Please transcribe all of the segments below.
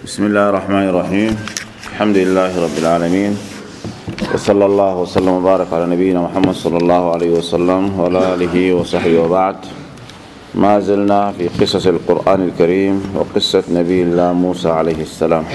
بسم الله الرحمن الرحيم. الحمد لله رب العالمين، وصلى الله وسلم وبارك على نبينا محمد صلى الله عليه وسلم وعلى آله وصحبه وبعد. ما زلنا في قصص القرآن الكريم وقصة نبي الله موسى عليه السلام.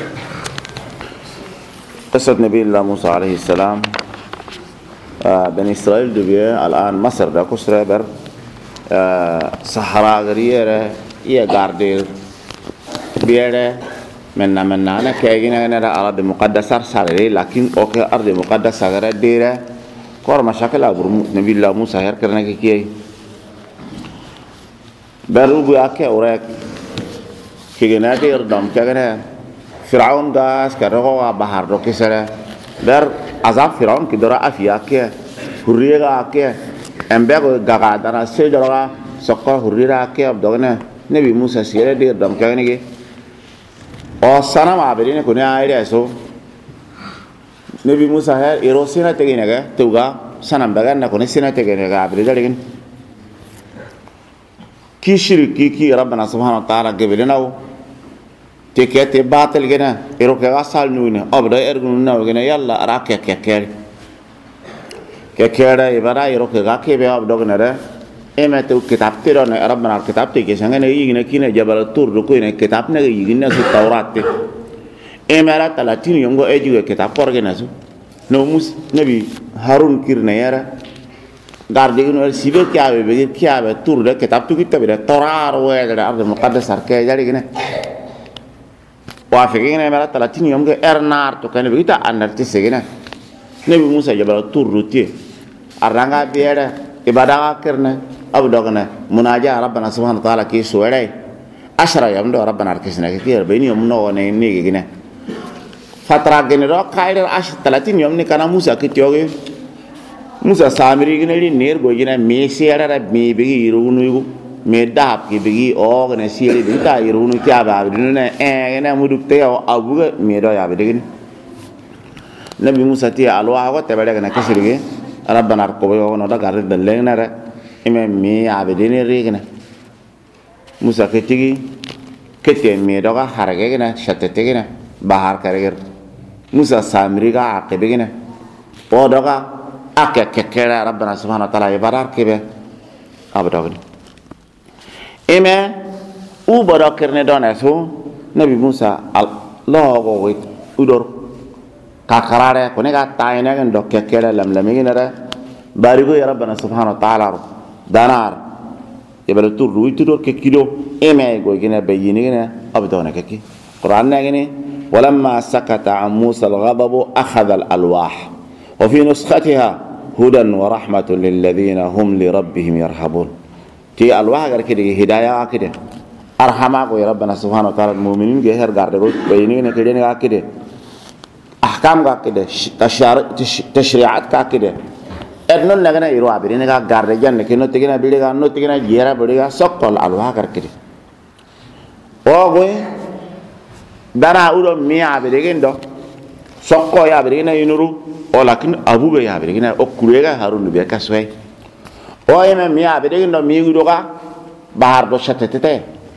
قصة نبي الله موسى عليه السلام بني إسرائيل دبيه الآن مصر دا كسرة بر صحراء غريرة يا غاردير بيره منا أنا كأجينا أنا أرض مقدسة ساري لكن أوكي أرض مقدسة غير ديره كور مشاكل أبو نبي الله موسى هير كرنا كي برو بياك أورك كيجنا دير دم كأجنا فرعون داس كرهوا بحر روكي سره بر عذاب فرعون كدرا أفياك هريرة أكيه أمبارح غادرنا سيجرا سكر هريرة أكيه أبدونا نبي موسى سيره دير دم كأجنا كي और सनम आबेरीने कुने आयरे ऐसो नबी मूसा है इरोसिना तेगिने का तुगा सनम बगैर ना कुने सिना तेगिने का आबेरी लेकिन किशिर की रब्बना सुब्हानहु व तआला के बिना वो ते बात लेकिन इरो के साल नुने अब दे एरगुन ना लेकिन यल्ला राके के इबारा इरो के बे अब दोगने रे एमे तो किताब तेरा ने रब्बना किताब ते के संगे ने यिने किने जबल तुर रुको ने किताब ने यिने सु तौरात ते एमेरा तलातीन यंगो एजु किताब पर के नसु नो मुस नबी हारून किरने यारा गार्डे नो सिबे क्या बे तुर दे किताब तो किताब दे तौरात वे दे अर्द मुकद्दस के जारी ने वाफिके ने मेरा तलातीन यंगो एरनार तो कने बिता अंदर ते सेगने नबी मूसा जबल तुर रुती अरंगा बेड़ा इबादा करने अब दोगने मुनाजा रब्बना सुब्हानहु व तआला की सोरे अशरा यमदो रब्बना किसने के बेनी यमनो ने गिने फतरा गिने रो खाइर अश 30 यम ने kana musa kitioge musa samiri गिने नेर गोगिने मेसेरा मे बिगी इरुनु मे दाप की बिगी ओगने सिरी बिता इरुनु क्या बाबनु ने ने मुदुक्ते अबु मे दो या बिगिन नबी मूसा ती अलवा को तेबड़े ने किसरिगे रब्बना को यो no da garde den रे इमे मी आबेदिने रेगना मूसा केतिगी केते मी दोगा हारगे ना शतते ना बाहर करेगर मूसा सामरीगा आकेबे ना ओ दोगा आके केकेरा रब्बना सुब्हानहु व तआला इबारार केबे अब दोगनी इमे उ बरो करने दोनेसो नबी मूसा लोगो वित उदर काकरारे कोने का तायने गन दो केकेरा लमलमिगिना रे बारिगो या रब्बना सुब्हानहु व तआला दानार यबल तो रुई तो के किलो एमे गोगिने बेयिने अब दोने के की कुरान ने गने ولما سكت عن موسى الغضب اخذ الالواح وفي نسختها هدى ورحمه للذين هم لربهم يرهبون تي الواح اگر كده هدايه كده ارحما کو ربنا سبحانه وتعالى المؤمنين غير غارد بينين كده ne كده احكام كده تشريعات كده non nagana iro abiri ne ga garde janne ke no tigina biliga no tigina jera biliga sokol alwa karkide o goy dara uro mi abiri gendo sokko ya abiri ne inuru o lakin abuga ya abiri ne o kurega harun be kaswe o eme mi abiri gendo mi gudoga bahar do shatete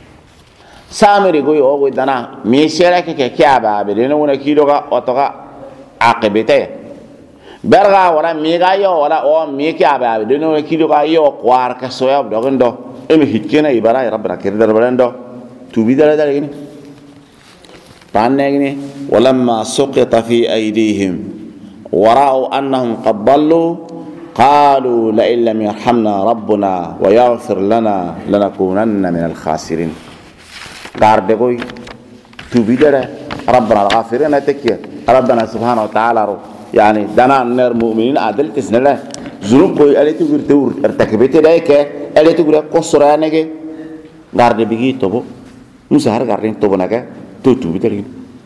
samiri goy o goy dana mi sera ke kya ba abiri ne wona kidoga otoga aqibete berga wala miga yo wala o miki aba de no kido ga yo kwar ka soya do gendo emi hikena ibara rabbana kirdar barando tubi dala dala gini tanne gini walamma suqita fi aydihim wara'u annahum qad dallu qalu la illam yarhamna rabbuna wa yaghfir lana lanakunanna min al-khasirin garde koy tubi dala rabbana al-ghafirin atakya rabbana subhanahu wa ta'ala يعني دنا النار مؤمنين عدل تسنلا ذنوب كوي اللي تقول تور ارتكبت ذلك اللي تقول قصرا نجى غارد بيجي توبو مسهر غاردين توبو نجى توتو بترين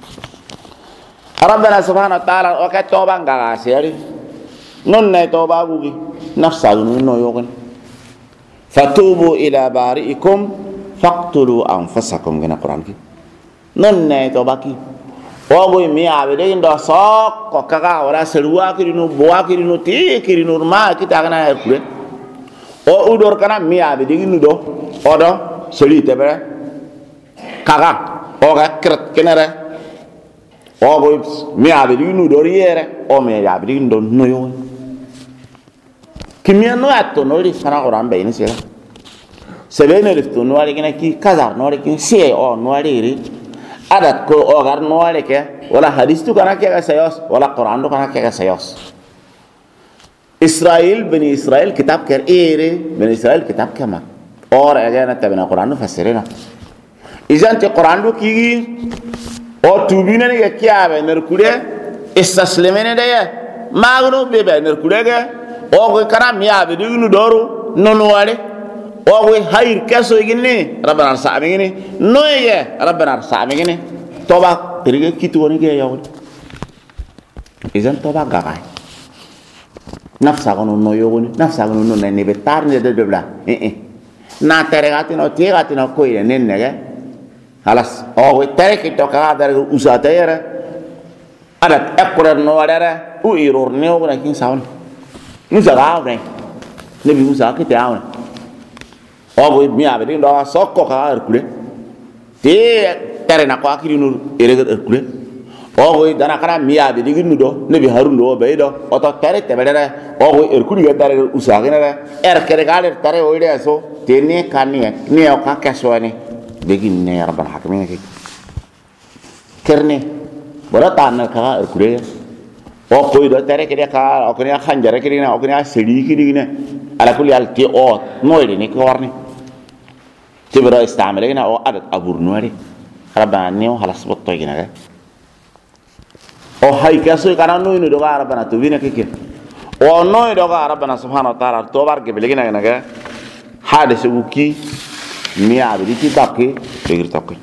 ربنا سبحانه وتعالى وقت توبان غاسيري نون توبا بوجي نفس نون يوغن فتوبوا الى بارئكم فاقتلوا انفسكم كنا قران كي نون توبا كي ogoy mi abede ndo sok ko kaga wala selwa kirino boa kirino ti kirino ma kita kana kure o udor kana mi abede ndu do odo seli tebe kaga o ga kret kenere o go mi abidi nu do yere o me abidi ndo no yo kimia no atto no ri sana Quran be ni sera sebene rifto no ari gina ki kazar no ari ki se o no ari ri adat ko o gar no ari ke wala hadis tu kana ke ga sayos wala Quran do kana ke ga sayos Israel bani Israel kitab ker ere bani Israel kitab kama और अगर ना तब ना कुरान में फसरे ना इजान ते कुरान दो की और तू भी ने क्या है नरकुड़े इस तस्लीम ने दे मागनो बेबे नरकुड़े के और कोई करा मियाँ भी दिखने डरो नोनो वाले और कोई हायर कैसे इगने रब्बना सामे इगने नोए के रब्बना सामे इगने तोबा तेरे कितु होने के यार इजान तोबा गाय नफ्सा को नोनो योगने नफ्सा को नोनो नहीं बेतार ने दे डबला na teregati no tiegati no koire nennege halas o tere ki to ka dar usata yere adat ekkurer no wadere u iror ne o na kin sawn musa gaawne ne bi musa ki taawne o bo mi abe do sokko ka erkule te tere na ko akiri no erege erkule o bo dana kara mi abe digi nu do ne bi harun do be do o to tere te bedere o bo erkuli ga dar usage ne erkere ga tere oide so tene kania ne o ka kaswani begin ne rabbal hakimin ki kerne borata na ka erkure o koy do tere ke ka o ko ya khanjare ke na o ko ya sedi ki ne ala kulli al ti o noyde ni ko warni tibra istamale na o adat abur noyde rabbana ne o halas botto gina ga o hay kaso kana noyno do ga rabbana to bina ke o noy do ga rabbana subhanahu wa ta'ala to bar ke belegina ga هذا سوكي مياه بديتي باقي بغير تقي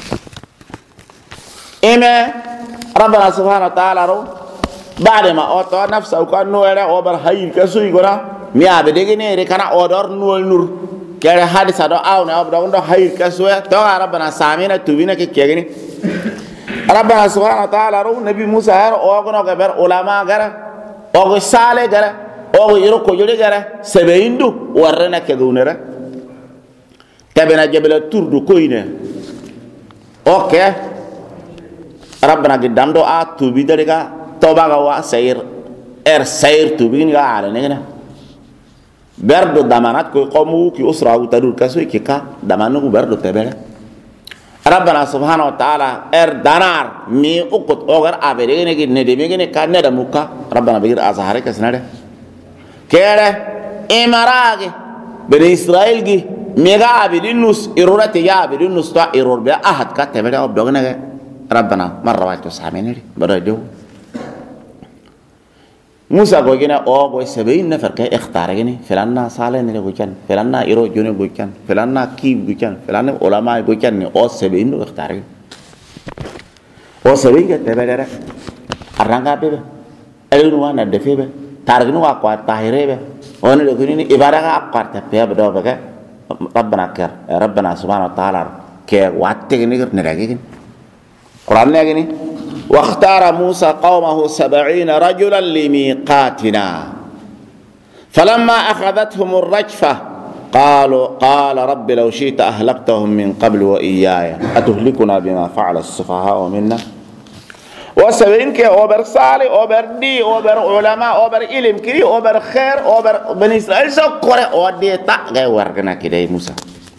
إما ربنا سبحانه وتعالى رو بعد ما أعطى نفسه وكان نور أوبر هاي كسوي كنا مياه بديجي ركنا أودر نور كره هذا سادو أو نأبدا عنده هاي كسوي توا ربنا سامينا تبينا كيجيني ربنا سبحانه وتعالى رو نبي موسى هر أوغنا كبر علماء كره أوغ سالة كره او يرو ko jole gara sebeindu warrena ke gunera tabena jabala turdu koyne oke rabbana gidamdo a tubi daga toba ga wa sayr sayr tubi ga ala ne berdo damanat ko qomu ki usra u tadur kaso ki ka damanu berdo tebere rabbana subhanahu wa ta'ala danar mi ukut ogar abere ne ne de me ne kan ne da muka rabbana bigir azhare kasnade kere imarage bani israel gi mega abidinus irurati ya abidinus ta irur bi ahad ka tebere obdogna ga rabbana marra wa tusamini bada do musa go gina o go 70 nafar ka ikhtara gini filanna sale ne go kan filanna iro jone go kan filanna ki go kan filanna ulama go kan o 70 no ikhtara o 70 ka tebere aranga be elu wana defebe targinu wa kwa tahirebe ona de kuni ibada ga akwarta pe abdo baga rabbana subhanahu wa ta'ala ke watte ni ne ragi Quran ne gini wa ikhtara Musa qaumahu 70 rajulan limiqatina falamma akhadhatuhum ar-rajfa قال رب لو شئت أهلكتهم من قبل وإياي أتهلكنا بما فعل السفهاء منا وسبين كي أوبر صالح أوبر دي أوبر علماء أوبر علم كري أوبر خير أوبر بني إسرائيل سكورة أودي تا غير ورقنا كده موسى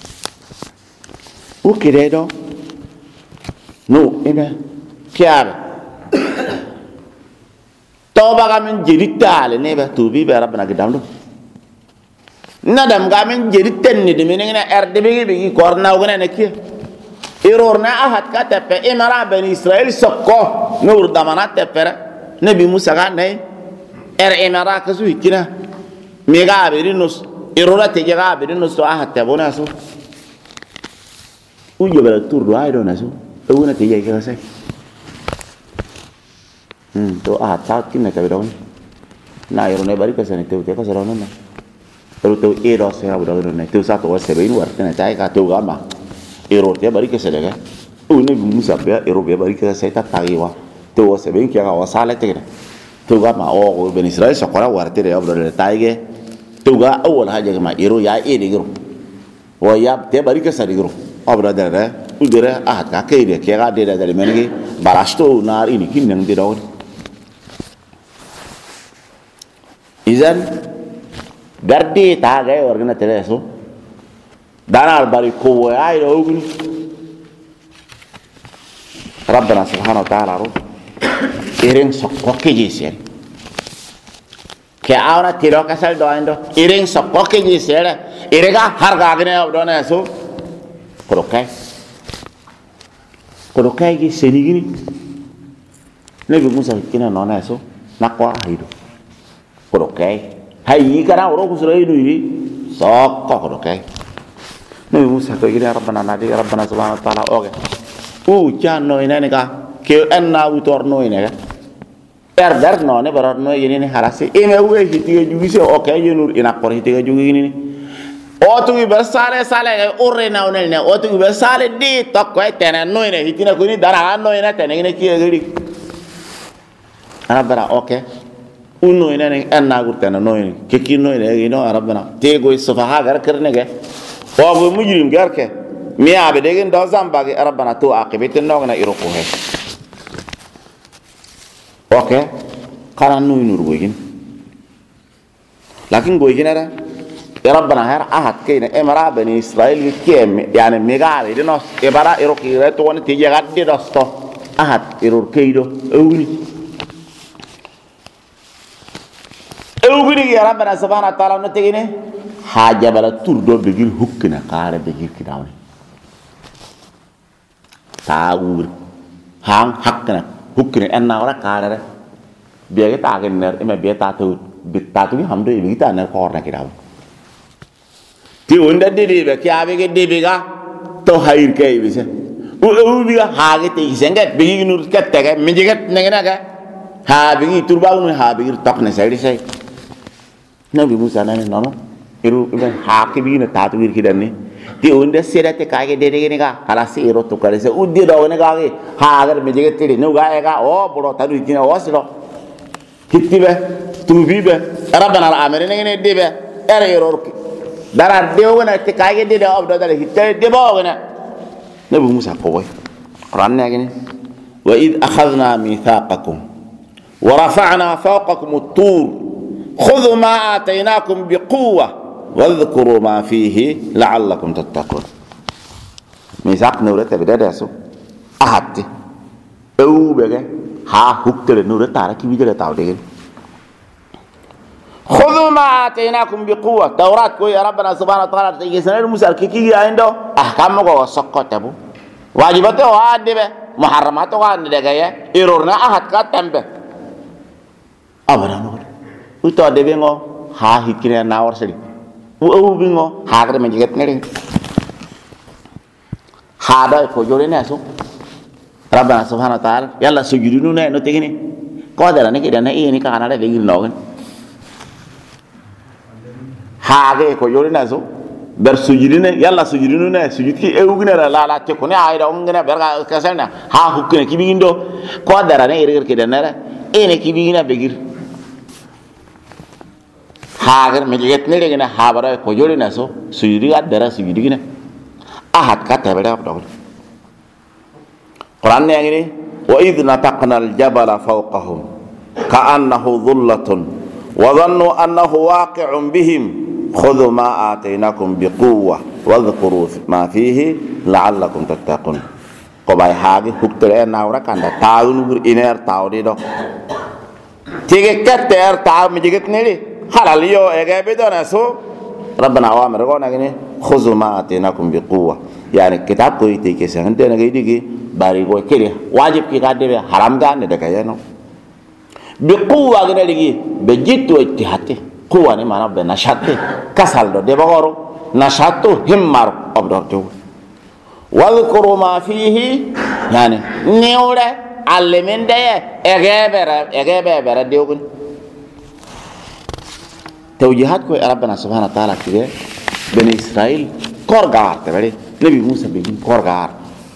وكده دو نو إنه كيار توبة كمن جديد تعال نبى توبي بربنا كدام دو ندم كمن جديد تني دمينه أردبي بيجي كورنا وغنا نكيه irorna ahad ka tepe imara ben israel sokko nur damanat tepere nabi musa ga nay imara ka su hikina mega aberinus irora te ga aberinus to ahad te bona so ujo bela turdo ay do na so e una te ga sai to ahad ta kinne ka bidon na irone bari ka sane te ka sara na pero to ero se abro ne te sa to se bein war tene tai ka to ga ma error dia bari ke selega une musa be error be bari ke sai ta tagiwa to se ben ke ga wasale te to ga ma o ben israel sa qara warte re abdo re taige to ga awal haja ma error ya e de gro wa ya te bari ke sa de gro abdo re udere ahad ka kayde ke ga de dal mengi balasto nar ini kinang de daw izan gardi ta ga wargana teleso danar bari ko ay do guni rabbana subhanahu wa ta'ala ro iring sokko ke jisen ke awna tiro kasal do ando iring sokko ke jisen irega harga gane do na so korokai gi senigini nabi musa kina no na so nakwa hido korokai hayi kana oro kusura inu iri sokko korokai nabi musa to gina rabbana nadi rabbana subhanahu wa ta'ala oge janno ina ka ke anna utorno ina ka dar no ne barar no yini harasi ime we hitiga jugi se okay yenur ina kor hitiga jugi ni otu be sale urre na onel ne otu be sale di tokko etene no ina hitina ko ni dara no ina tene ne ki egiri rabbana okay unno ina ne anna gurtana no ina ke ki no ina ino rabbana te go sufaha gar karne ge o go mujrim gar ke mi abe degen do zambage rabbana to aqibatin no na iroko he okay kana no inur gogin lakin gogin ara rabbana har ahad kayna emara bani israil kem yani megale de nos e bara iroki reto won ti jagade dosto ahad irur kaydo ewgini ya rabbana subhanahu wa ta'ala no tegine haja bala turdo begir hukkina kare begir kidawni taawur hang hakna hukkina enna wala kare biya ta genner ema biya ta to bitatu hamdo e bita na korna kidaw ti onda dede be kyabe ge debe ga to hayir kay bise u biga haage te sengat bigi nur kattaga mijigat nengena ga ha bigi turbawu ha bigi takne saydi say nabi musa nane nono iru ben haake bigi na tatu wir kidanni ti onda sedate kage dede ge ga halasi iro to kare se uddi do ne ga ge haagar mijigat tedi no ga e ga o boro tadu tina wasiro kittibe tubibe rabbana al-amri ne debe ere iro dara dewna te kage de abdo dala hitte de bawna nabi musa ko way quran ne gene wa id akhadna mithaqakum wa rafa'na fawqakum at-tur khudhu ma ataynakum biquwwa wadhkuru ma fihi la'allakum tattaqun mithaq nurata bidada so ahatti ewu bege ha huktere nurata ra kibijere tawde خذوا ما آتيناكم بقوة توراة كوي يا ربنا سبحانه وتعالى تيجي سنة موسى كيكي عنده أحكامه هو سقط أبو واجباته وعد به محرماته وعد دعاية إيرورنا أحد كاتم به أبدا نقول وتو دبينغو ها هيكنا ناور سري وأبو بينغو ها كده مجيء نري هذا فجوري ناسو ربنا سبحانه وتعالى يلا سجدونه نتيجني قادر أنا كده أنا إيه نكان على بيجي ناون haage ko yorina so ber sujudine yalla sujudine sujudki ewugine la te ko ne ayda ngene berga kaselna ha hukkene kibigindo ko dara ne ire ke denere ene kibigina begir haager me jeget ne ngene ha bara ko yorina so sujudi adara sujudine ahad ka tabeda do Quran ne ngene wa idna taqna al jabala fawqahum ka'annahu dhullatun wa dhannu annahu waqi'un bihim خذوا ما آتيناكم بقوة واذكروا ما فيه لعلكم تتقون قبائل هاجي هكتر ناورا كاندا تاونور إنير تاوري دو تيجي كتير تاو مجيكت نيلي حلاليو إيجابي بدون سو ربنا أوامر قونا كني خذوا ما آتيناكم بقوة يعني كتاب كوي تيجي سهنتي نجي تيجي باري كوي كده واجب كي كده حرام كان ندكايا نو بقوة كده لقي بجيتو اتحاتي قوة ni mana be nashate kasal do de bagoro nashato himmar abdorto wadhkuru ma fihi yani niure allemende egebera diogun توجيهات كوي ربنا سبحانه وتعالى كده بني إسرائيل كورغار تبعي نبي موسى بيجين كورغار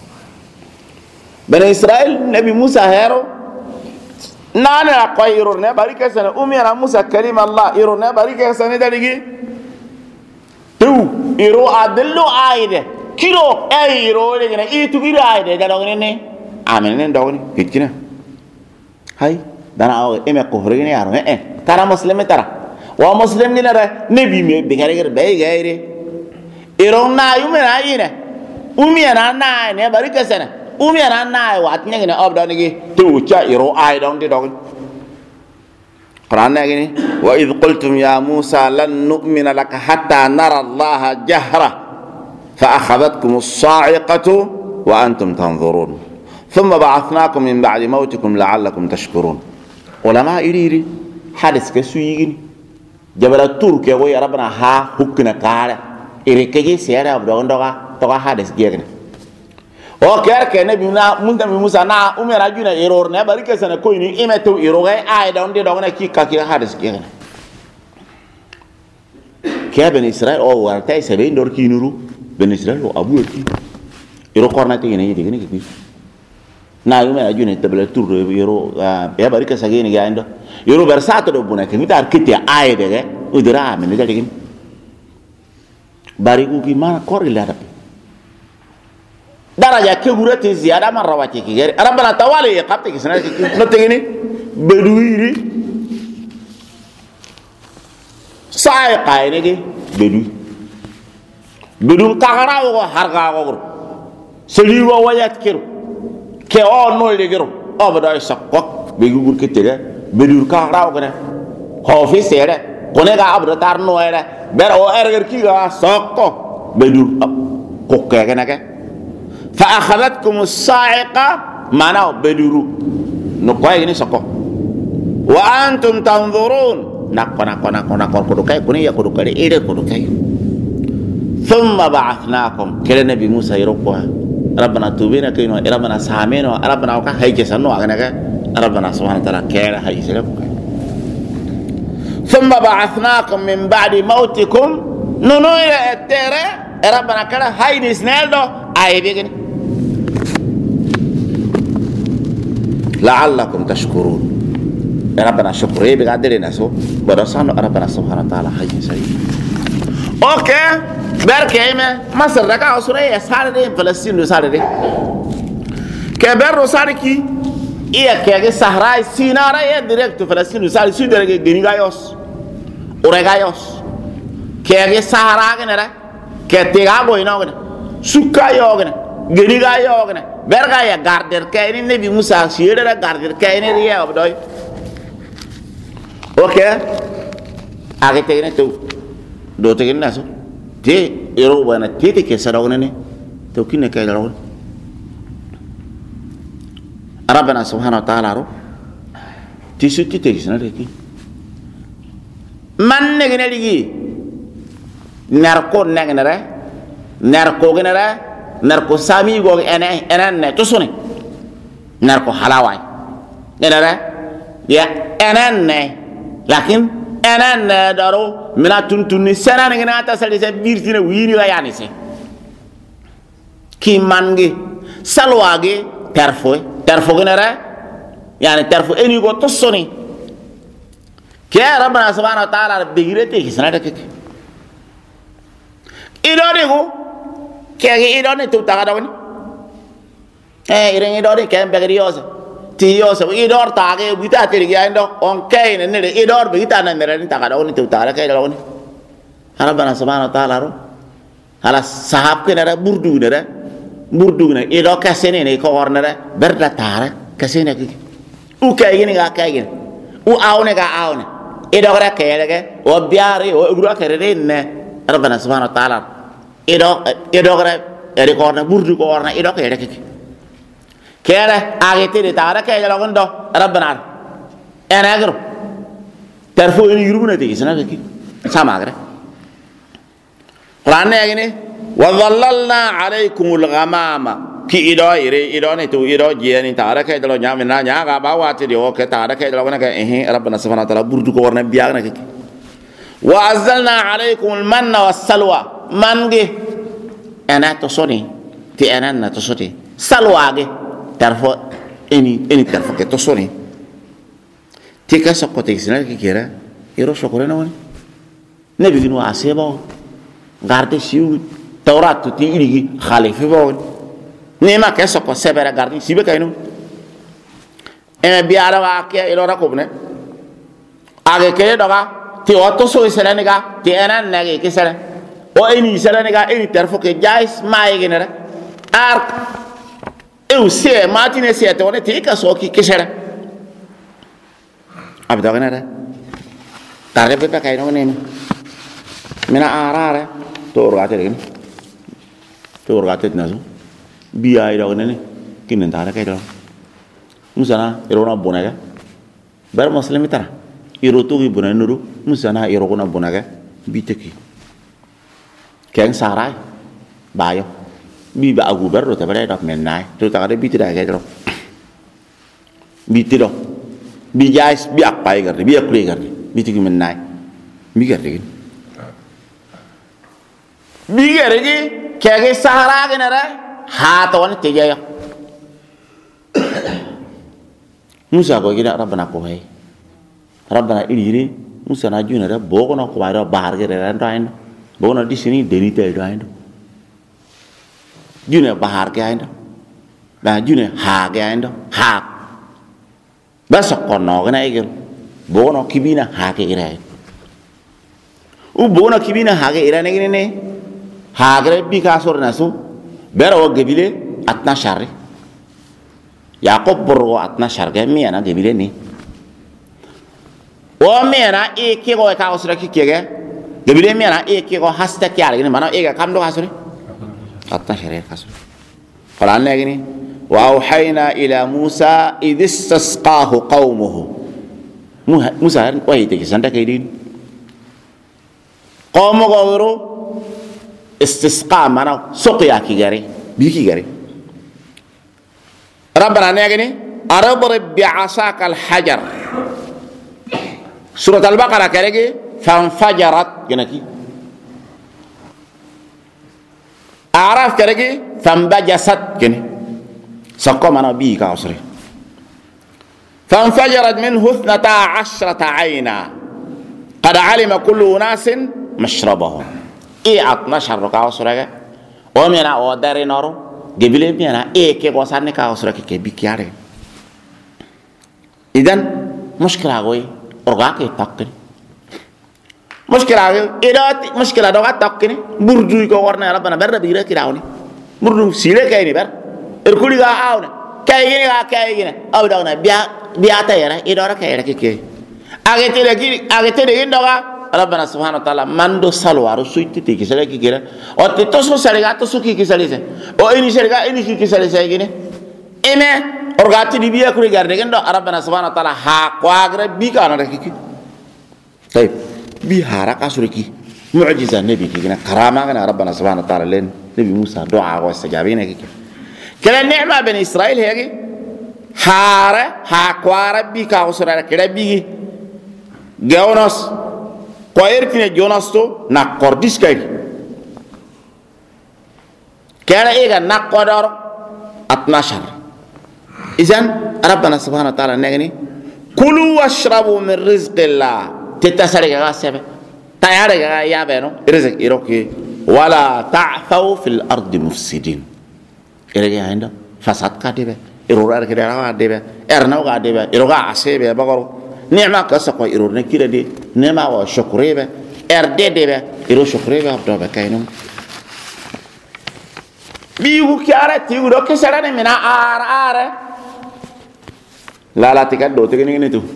بني إسرائيل نبي موسى هيرو نانا قايرون بارك سنة أمي أنا موسى كريم الله يرون بارك سنة دليجي تو يرو عدلو عايدة kiro ay ro le gina itu gira de da dogni ne amen ne dogni kikina hay dana aw eme ko horene yaro tara muslim tara wa muslim ni ra nabi me be gare be gaire iron na yume na yine umiya na ne barika sana umiya na wat ne gina ob doni gi tu cha iro ay dong di dogni Quran gini wa idh qultum ya Musa lan nu'mina laka hatta nara Allah jahra fa akhadhatkum as-sa'iqatu wa antum tanzurun thumma ba'athnakum min ba'di mawtikum la'allakum tashkurun ulama iri hadis ke suyigini jabala turke wo ya rabbana ha hukna kala iri keje sera abdo ndoga to hadis gegna o ker ke nabi na munda mi Musa na umera juna error ne barike sana ko ni imeto iroga ay da onde dogna ki ka ki hadis ki ke ben Israel o war tay sebe ndor ki nuru ben Israel o abu ki iro korna te ni digini ki na umera juna tabla tur iro ya barike sa geni ga ndo iro versato do buna ke mitar kiti ay de ge udira men de digini bariku ki ma kor ila daraja ke gurati ziyada man rawati ki gari rabbana tawali qabti ki sanati no tegini beduiri sai qaine gi bedun kagara wo harga go seli wo wayat kiru ke o no le giru o bada sakko be gugur ke tega bedur kagara go ne hofi sere kone ga abdo tar no ere ber o erger ki ga sakko bedur ko ke ne فأخذتكم الصاعقة معناه بدرو نقاي نسقو وأنتم تنظرون نقو كدوكاي كوني يا كدوكاي إيه كدوكاي ثم بعثناكم كلا نبي موسى يروقوا ربنا توبينا كينو ربنا سامينو ربنا وكا هيجي سنو أغنى ربنا سبحانه وتعالى كلا هيجي سلام ثم بعثناكم من بعد موتكم ننوير التيرة ربنا كلا هاي نسنالدو أي بيجن لعلكم تشكرون ربنا شكر ايه بقدر ناسو برسانو ربنا سبحانه وتعالى حي سيد اوكي بركيمه مصر ركا سوريا سارده فلسطين سارده كبر ساركي iya kege sahara sinara ya direct فلسطين سار سود درجه غنيغايوس اوريغايوس kege sahara genera ketega boyno sukka yogna geniga yogna berga ya garder kayni nabi Musa siyera garder kayni riya obdoy okay age tegene to do tegene naso te ero bana tete ke sarawne ne to kinne kay rawl rabbana subhanahu wa ta'ala ro ti sutti te gisna reki man ne gene ligi narko negnere narko genera narko sami go enen to suni narko halawai genera ya enen lakin enen daro mina tuntuni senan ngena ta sali se birtine wini wa yani se ki mangi salwage terfo genera yani terfo eni go to suni ke rabbana subhanahu wa ta'ala bigirete ki sanata ke idone go kege idone tu taga dawni ireng idone kem begri yosa ti yosa idor tage bita tiri ga ndo on kay ne ne idor bita na mere ni taga dawni tu taga kay dawni rabbana subhanahu wa ta'ala ro ala sahab ke nara burdu ne ido kasene ne ko ornere berda tara kasene ki u kay ni ga kay u awne ga awne ido ra kay ga o biari o gura kere ne rabbana subhanahu wa ta'ala ido gara eri korna burdu ko orna ido ke rek kere agete de tara ke jalo gondo rabbana ena agro terfo ni yurubuna te isna ke sama agre Quran ne agene wa dhallalna alaykum al-ghamama ki ido ire ido ne tu ido jeni tara ke jalo nyame na nyaga ba wati de o ke tara ke jalo gona ke rabbana subhanahu wa ta'ala burdu ko orna biya na ke wa azzalna alaykum al-manna was-salwa mangi ana to soni ti ana to soti salwage tarfo eni tarfo ke to soni ti ka so kote isna ke kera iro shokore na woni ne biginu aseba garde shiu tawrat tu ti irigi khalifi bawon ne ma ke soko sebera garni sibe kayno e biara wa ke ilora ko ne age ke doga ti otto so isere ga ti enan nage ke sere o eni isere ga eni terfo ke jais mai genere ark e usie matine siete one ti ka so ki kesere abda genere tare be kayno ne mina arare to rogate gini to rogate nazo biya ida ne kinin tare kay do musana irona bonaga bar muslimi tara irotu gi bonan nuru musana irona bonaga biteki ken sarai bayo bi ba agu bar do tabare dok menai to tare bitida kay do bitido bi jais bi akpai garde bi akule garde biteki menai mi garde gini bigere gi kege sahara gi nere ha to won teje yo musa ko gida rabbana ko hay rabbana iliri musa na juna da bogo no ko bayro bahar ge ran do ayndo bogo no disini denite do ayndo juna bahar ge ayndo ba juna ha ge ayndo ha ba sokono gna egel bogo no kibina ha ge ira u bogo no kibina ha ge ira ne ne hagre bi ka sor nasu bero gebile atna shari yakob borgo atna sharge mi ana gebile ni o mi ana e ke go ka osra ki kege gebile mi ana e ke go hasta kyar ni mana e ga kam do kasuri atna shari kasuri qalan ne gini wa auhayna ila musa idh istasqahu qaumuhu musa wa ite ki sanda kay din qawmu gawru istisqa mana suqya ki gari bi ki gari rabbana negani arabri bi'asaka al-hajar surat al-baqarah karege fanfajarat ganaki araf karege fanbajasat gani sakko mana bi ka usri fanfajarat minhu 12 ayna qad alima kullu unasin mashrabahum e atna sharro ka usraga o mena o dare noro gebile mena e ke go sanne ka usraga ke bikyare idan mushkila goy orga ke takni mushkila idat mushkila do ga takni burdu ko warna rabbana berda bira kirawni burdu sile kay ni ber erkuli ga awna kay gini aw dawna biya tayara idora kay rek ke agete de indoga rabbana subhanahu wa ta'ala mando salwaru suiti ti kisale ki kira o te toso sarega to suki kisale se o ini sarega ini ki kisale se gine eme orgati di biya kuri garde gendo rabbana subhanahu wa ta'ala ha kwagra bi kana rek ki tay bi haraka suriki mu'jiza nabi ki gina karama gana rabbana subhanahu wa ta'ala len nabi musa du'a wa sajabina ki kala ni'ma bani israil hegi hara ha kwara bi ka usura kira bi gawnos ko ertine jonasto na kordis kay kera ega nakodor atnashar izan rabbana subhanahu wa ta'ala negni kulu washrabu min rizqillah tetasare ga sebe tayare ga yabe no rizq iroki wala ta'thaw fil ardi mufsidin erege ainda fasad ka debe irora ke dara debe erna ga debe iroga asebe bagoro ni'ma ka sako irorne kira de nema wa shukrebe erdedebe iro shukrebe abdo be kayno biu kiara ti uro ke sarane mina ara la tika do te ngene tu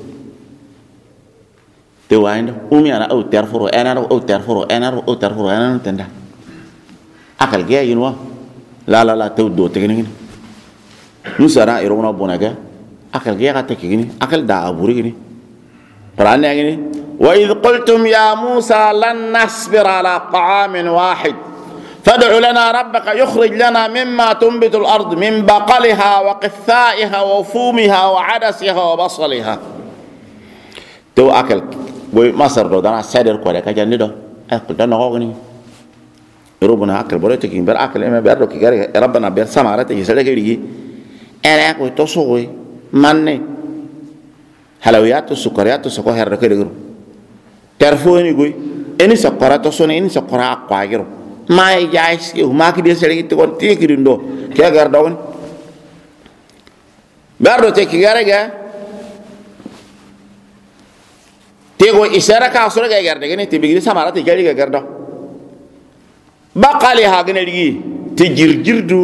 te waindo umi ana o terforo enaro o terforo enaro tenda akal ge yinwa la te do te ngene nusara iro na bonaga akal ge ga te ngene akal da aburi ngene قرآن يعني وإذ قلتم يا موسى لن نصبر على طعام واحد فادع لنا ربك يخرج لنا مما تنبت الأرض من بقلها وقثائها وفومها وعدسها وبصلها تو أكل مصر دو دانا سادر كوريا كجاني دو أكل دانا غوغني ربنا أكل بروتك بر أكل إما بر روكي ربنا بر سمارة يسألك يجي أنا أكل تصوي مني halawiyat sukariat soko herre ke degro terfo ni goy eni sakara to sone eni sakara akwa giro mai jais ke ma ki de sere ki kon te ki ndo ke gar dogon bardo te ki garega te go isara ka sura ga garde gene te bigiri samara te gari ga gardo baqali ha gene ligi te jirjirdu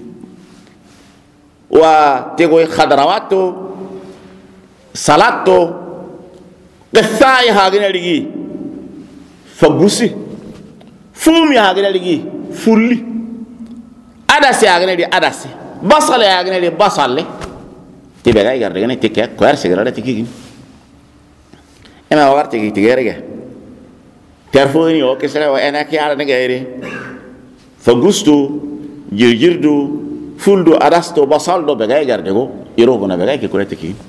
wa te go khadrawato salato qithai ha gene ligi fagusi fumi ha gene ligi fulli adasi ha gene di adasi basale ha gene di basale te be ga garde gene te ke ko er segara te kigi ema warte ki tigerega terfoni o ke sera wa ena ki ara ne gaire fagusto jirjirdu fuldu arasto basaldo be ga garde go iro bona be ga ke kurete ki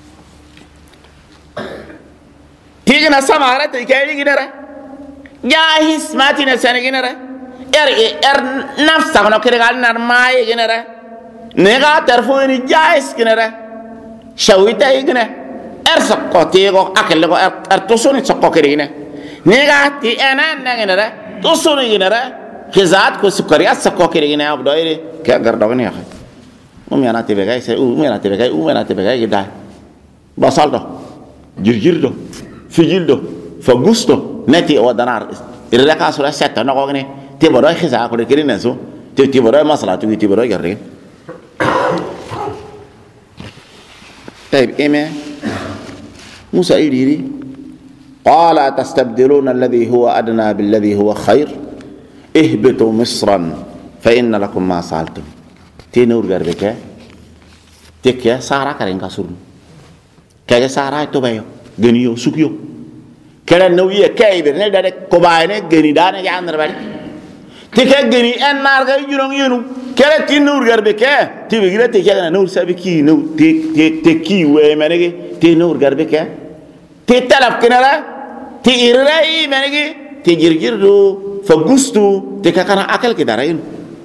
tigna samara te gaire ginara jahis matina sene ginara er nafsa kono kire gal nar mai ginara nega terfoni jahis ginara shawita igna sokko tego akelle ko to soni sokko kerine nega ti enan nangena to soni ginara khizat ko sukariya sokko kerine abdoire ke gar dogni ya yana te begay se yana te begay gida basaldo jirjirdo fijildo fagusto neti o danar iraka sura setta no gogne te bodo khiza ko kerine so te bodo masalatu te bodo garre طيب إيمه موسى إيري قال تستبدلون الذي هو أدنى بالذي هو خير اهبطوا مصرا فإن لكم ما سألتم تنور غربك تكيا سارا كارين كاسور كيا سارا تبايو غنيو سوكيو كلا نوية كايبر نلدا كوباينه غني دانه ياندر بالي تكيا غني ان نار غي جونو ينو كلا تنور غربك تبغيره تكيا نور سابكي نو تكي ويمنغي تنور غربك تتلف كنرا تيرلاي منغي تجرجردو فغستو تكاكنا اكل كدارين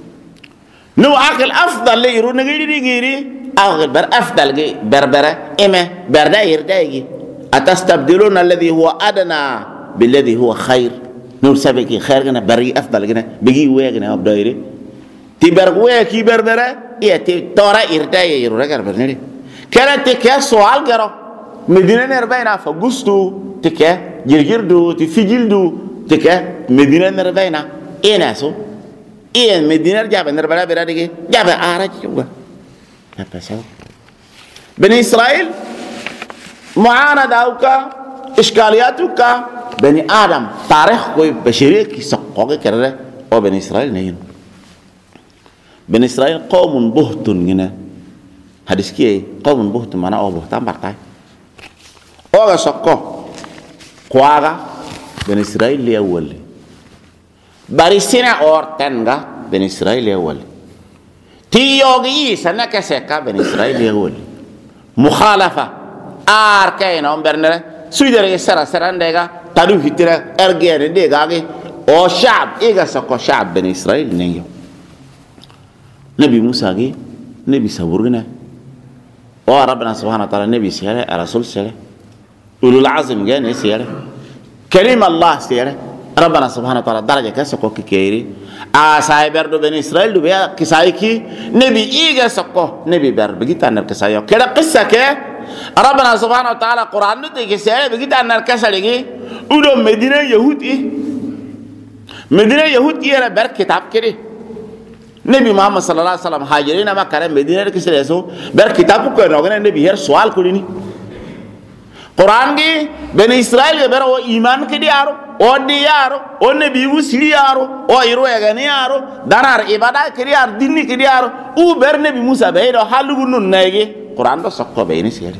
نو اكل افضل ليرو نغيري غيري اغل بر افضل بربره اما بردا يردايغي اتستبدلون الذي هو ادنى بالذي هو خير نور سبكي خير غنا بري افضل غنا بيجي ويغنا ابدايري تبرغوي كي بربره يا تي تورا يرداي يرو رغر برني كلا تكيا سوال غرو مدينة نربينا فغستو تكه جرجردو تفجلدو تكه مدينة نربينا إيه ناسو إيه مدينة جاب نربلا برادي جاب آرج جوا apa sih بني إسرائيل معاندة أوكا إشكاليات أوكا بني آدم تاريخ كوي بشريك سقوق كره أو بني إسرائيل نين بني إسرائيل قوم بهتون هنا hadis kiye qawmun buhtu mana o buhtan bartay oga sokko kwaga ben israel ya wali bari sina ortenga ben israel ya wali ti yogi sana kaseka ben israel ya wali mukhalafa arkayna on bernere suidere sara sarandega tadu hitira ergere de gage o shab iga sokko shab ben israel nenyo nabi musa gi nabi saburina وربنا سبحانه وتعالى النبي سيره الرسول سيره أولو العزم جاني سيره كريم الله سيره ربنا سبحانه وتعالى درجة كسكو كيري ساي بردو بني إسرائيل دو بيا كسايكي نبي إيجا سكو نبي برد بقيت أن الكسايو كده قصة كه ربنا سبحانه وتعالى قرآن دو تيجي سيره بقيت أن الكسايو أولو مدينة يهود مدينة يهود أنا برد كتاب كده نبي محمد صلى الله عليه وسلم هاجرين ما كان مدينة كسر يسوع بر كتابه كنا وقنا نبي هير سؤال كلني قرآن كي بني إسرائيل بر هو إيمان كدي يارو أو دي يارو أو نبي وسيري يارو أو يروي يغني يارو دانار إبادة كدي يار ديني كدي يارو أو بر نبي موسى بيرو حلو بنون نيجي قرآن ده سقط بيني سيري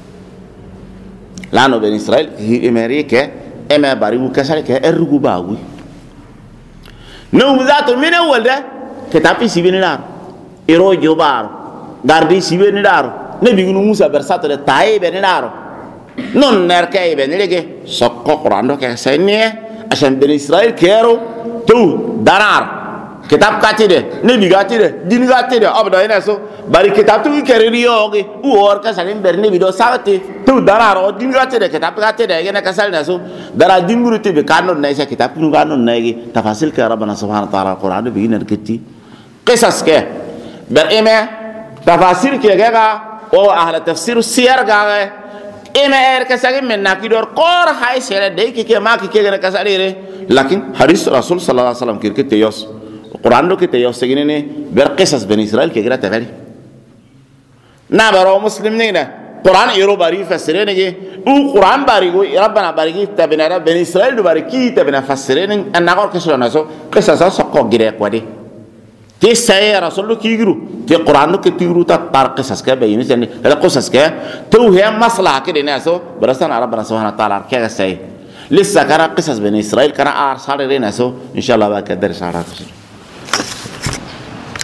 لانه بني إسرائيل هي أمريكا أما باريو كسر كأرجو باوي نوم ذاته من أول ده ketapi sibenar ero jobar gardi sibenar nabi gunu musa bersato de tai benar non nerkay benelege sokko qur'an do ke senne asan ben israel kero tu darar kitab katide ne bigatide din gatide abda ina so bari kitab tu keriri yogi u or ka salim berne bido sagati tu dararo din gatide kitab gatide ina kasal na so dara din guruti be kanon na isa kitab nu kanon na gi tafasil ka rabbana subhanahu wa ta'ala alquran bi ina kiti qisas ke ber ime tafasir ke ga o ahla tafsir siyar ga ime ka sagim men nakidor qor hay sere de ki ke ma ki ke ga kasalire lakin hadis rasul sallallahu alaihi wasallam kirkite yos القرآن لو كده يوصيني برقصص بني إسرائيل كي قرأت فعلي نابرو مسلمين قرآن يرو باري فسرين جي القرآن باريغو ربنا باريغي تبنا بني إسرائيل باريكي تبنا فسرين أن نقول كسر ناسو قصص سقوا غيرك ودي تي ساي رسول الله كيغرو تي قرآن لو كتيرو تطار قصص كبيني يعني هذا قصص كه تو هي مصلحة كده ناسو برسنا ربنا سبحانه وتعالى كذا ساي لسه كان قصص بني إسرائيل كان أرسال ريناسو إن شاء الله بقدر شعرات